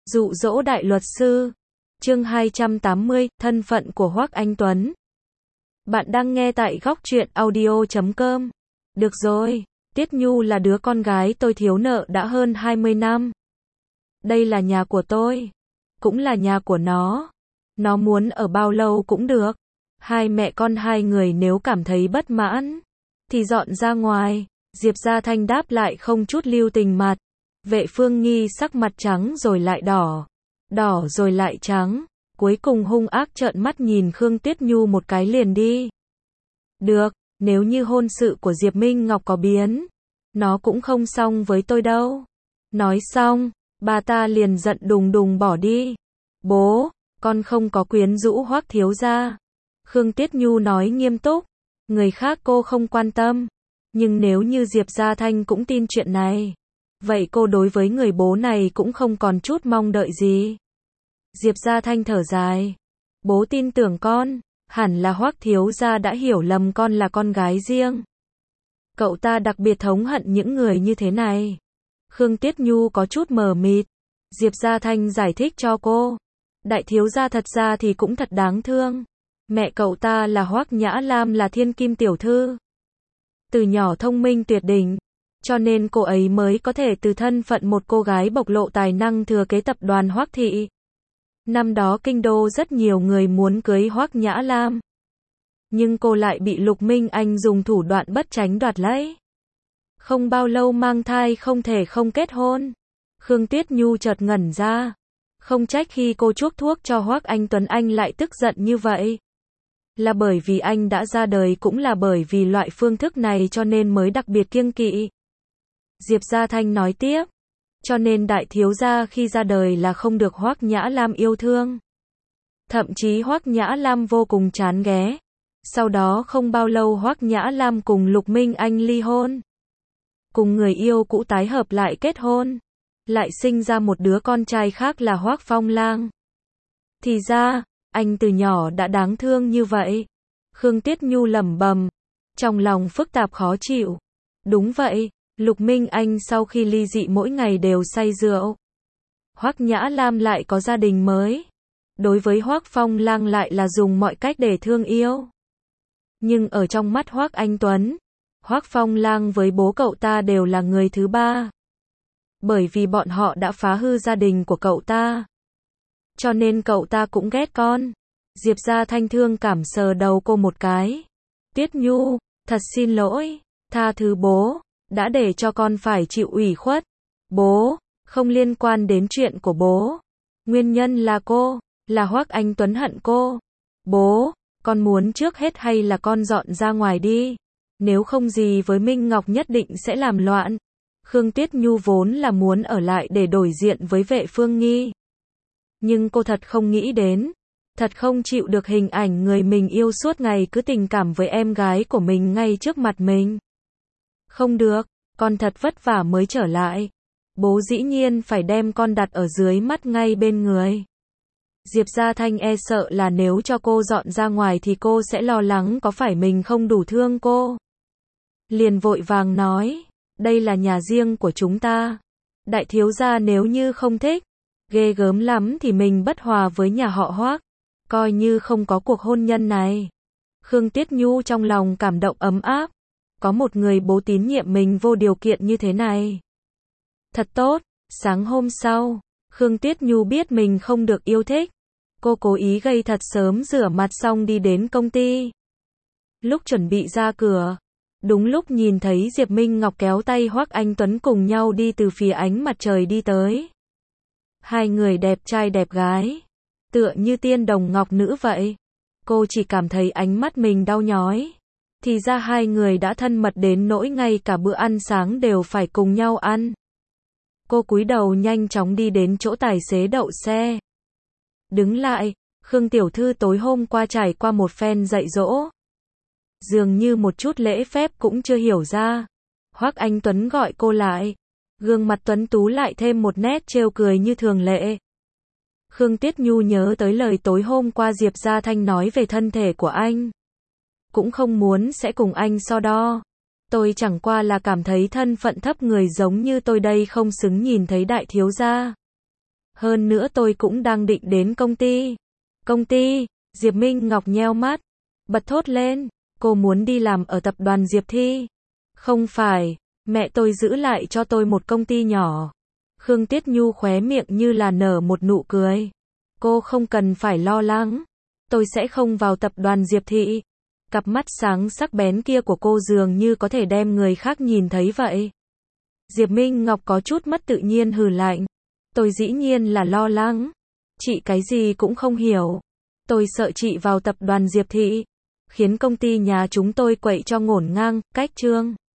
Dụ dỗ đại luật sư. Chương 280, thân phận của Hoắc Anh Tuấn. Bạn đang nghe tại Góc Truyện Audio.com. Được rồi, Tiết Nhu là đứa con gái tôi thiếu nợ đã hơn 20 năm. Đây là nhà của tôi, cũng là nhà của nó. Nó muốn ở bao lâu cũng được. Hai mẹ con hai người nếu cảm thấy bất mãn, thì dọn ra ngoài. Diệp Gia Thanh đáp lại không chút lưu tình mặt. Vệ Phương Nghi sắc mặt trắng rồi lại đỏ, đỏ rồi lại trắng, cuối cùng hung ác trợn mắt nhìn Khương Tuyết Nhu một cái liền đi. Được, nếu như hôn sự của Diệp Minh Ngọc có biến, nó cũng không xong với tôi đâu. Nói xong, bà ta liền giận đùng đùng bỏ đi. Bố, con không có quyến rũ Hoắc thiếu gia. Khương Tuyết Nhu nói nghiêm túc, người khác cô không quan tâm, nhưng nếu như Diệp Gia Thanh cũng tin chuyện này, vậy cô đối với người bố này cũng không còn chút mong đợi gì. Diệp Gia Thanh thở dài. Bố tin tưởng con, hẳn là Hoắc thiếu gia đã hiểu lầm con là con gái riêng. Cậu ta đặc biệt thống hận những người như thế này. Khương Tuyết Nhu có chút mờ mịt. Diệp Gia Thanh giải thích cho cô. Đại thiếu gia thật ra thì cũng thật đáng thương. Mẹ cậu ta là Hoắc Nhã Lam, là thiên kim tiểu thư. Từ nhỏ thông minh tuyệt đỉnh, cho nên cô ấy mới có thể từ thân phận một cô gái bộc lộ tài năng thừa kế tập đoàn Hoắc thị. Năm đó kinh đô rất nhiều người muốn cưới Hoắc Nhã Lam, nhưng cô lại bị Lục Minh Anh dùng thủ đoạn bất tránh đoạt lấy. Không bao lâu mang thai, không thể không kết hôn. Khương Tuyết Nhu chợt ngẩn ra. Không trách khi cô chuốc thuốc cho Hoắc Anh Tuấn anh lại tức giận như vậy. Là bởi vì anh đã ra đời, cũng là bởi vì loại phương thức này cho nên mới đặc biệt kiêng kỵ. Diệp Gia Thanh nói tiếp. Cho nên đại thiếu gia khi ra đời là không được Hoắc Nhã Lam yêu thương. Thậm chí Hoắc Nhã Lam vô cùng chán ghét. Sau đó không bao lâu Hoắc Nhã Lam cùng Lục Minh Anh ly hôn. Cùng người yêu cũ tái hợp lại kết hôn. Lại sinh ra một đứa con trai khác là Hoắc Phong Lang. Thì ra, anh từ nhỏ đã đáng thương như vậy. Khương Tuyết Nhu lẩm bẩm, trong lòng phức tạp khó chịu. Đúng vậy, Lục Minh Anh sau khi ly dị mỗi ngày đều say rượu. Hoắc Nhã Lam lại có gia đình mới. Đối với Hoắc Phong Lang lại là dùng mọi cách để thương yêu. Nhưng ở trong mắt Hoắc Anh Tuấn, Hoắc Phong Lang với bố cậu ta đều là người thứ ba. Bởi vì bọn họ đã phá hư gia đình của cậu ta, cho nên cậu ta cũng ghét con. Diệp Gia Thanh thương cảm sờ đầu cô một cái. Tuyết Nhu, thật xin lỗi, tha thứ bố, đã để cho con phải chịu ủy khuất. Bố, không liên quan đến chuyện của bố. Nguyên nhân là cô, là Hoắc Anh Tuấn hận cô. Bố, con muốn trước hết hay là con dọn ra ngoài đi. Nếu không gì với Minh Ngọc nhất định sẽ làm loạn. Khương Tuyết Nhu vốn là muốn ở lại để đổi diện với Vệ Phương Nghi. Nhưng cô thật không nghĩ đến, thật không chịu được hình ảnh người mình yêu suốt ngày cứ tình cảm với em gái của mình ngay trước mặt mình. Không được, con thật vất vả mới trở lại. Bố dĩ nhiên phải đem con đặt ở dưới mắt ngay bên người. Diệp Gia Thanh e sợ là nếu cho cô dọn ra ngoài thì cô sẽ lo lắng có phải mình không đủ thương cô. Liền vội vàng nói, đây là nhà riêng của chúng ta. Đại thiếu gia nếu như không thích, ghê gớm lắm thì mình bất hòa với nhà họ Hoắc, coi như không có cuộc hôn nhân này. Khương Tuyết Nhu trong lòng cảm động ấm áp, có một người bố tín nhiệm mình vô điều kiện như thế này. Thật tốt. Sáng hôm sau, Khương Tuyết Nhu biết mình không được yêu thích. Cô cố ý gây thật sớm, rửa mặt xong đi đến công ty. Lúc chuẩn bị ra cửa, đúng lúc nhìn thấy Diệp Minh Ngọc kéo tay Hoắc Anh Tuấn cùng nhau đi từ phía ánh mặt trời đi tới. Hai người đẹp trai đẹp gái, tựa như tiên đồng ngọc nữ vậy. Cô chỉ cảm thấy ánh mắt mình đau nhói. Thì ra hai người đã thân mật đến nỗi ngay cả bữa ăn sáng đều phải cùng nhau ăn. Cô cúi đầu nhanh chóng đi đến chỗ tài xế đậu xe. Đứng lại, Khương tiểu thư tối hôm qua trải qua một phen dạy dỗ, dường như một chút lễ phép cũng chưa hiểu ra. Hoắc Anh Tuấn gọi cô lại, gương mặt tuấn tú lại thêm một nét trêu cười như thường lệ. Khương Tuyết Nhu nhớ tới lời tối hôm qua Diệp Gia Thanh nói về thân thể của anh. Cũng không muốn sẽ cùng anh so đo. Tôi chẳng qua là cảm thấy thân phận thấp người giống như tôi đây không xứng nhìn thấy đại thiếu gia. Hơn nữa tôi cũng đang định đến công ty. Công ty? Diệp Minh Ngọc nheo mắt, bật thốt lên, cô muốn đi làm ở tập đoàn Diệp Thi. Không phải, mẹ tôi giữ lại cho tôi một công ty nhỏ. Khương Tiết Nhu khóe miệng như là nở một nụ cười. Cô không cần phải lo lắng. Tôi sẽ không vào tập đoàn Diệp Thị. Cặp mắt sáng sắc bén kia của cô dường như có thể đem người khác nhìn thấy vậy. Diệp Minh Ngọc có chút mất tự nhiên hừ lạnh. Tôi dĩ nhiên là lo lắng. Chị cái gì cũng không hiểu. Tôi sợ chị vào tập đoàn Diệp Thị, khiến công ty nhà chúng tôi quậy cho ngổn ngang, cách trương.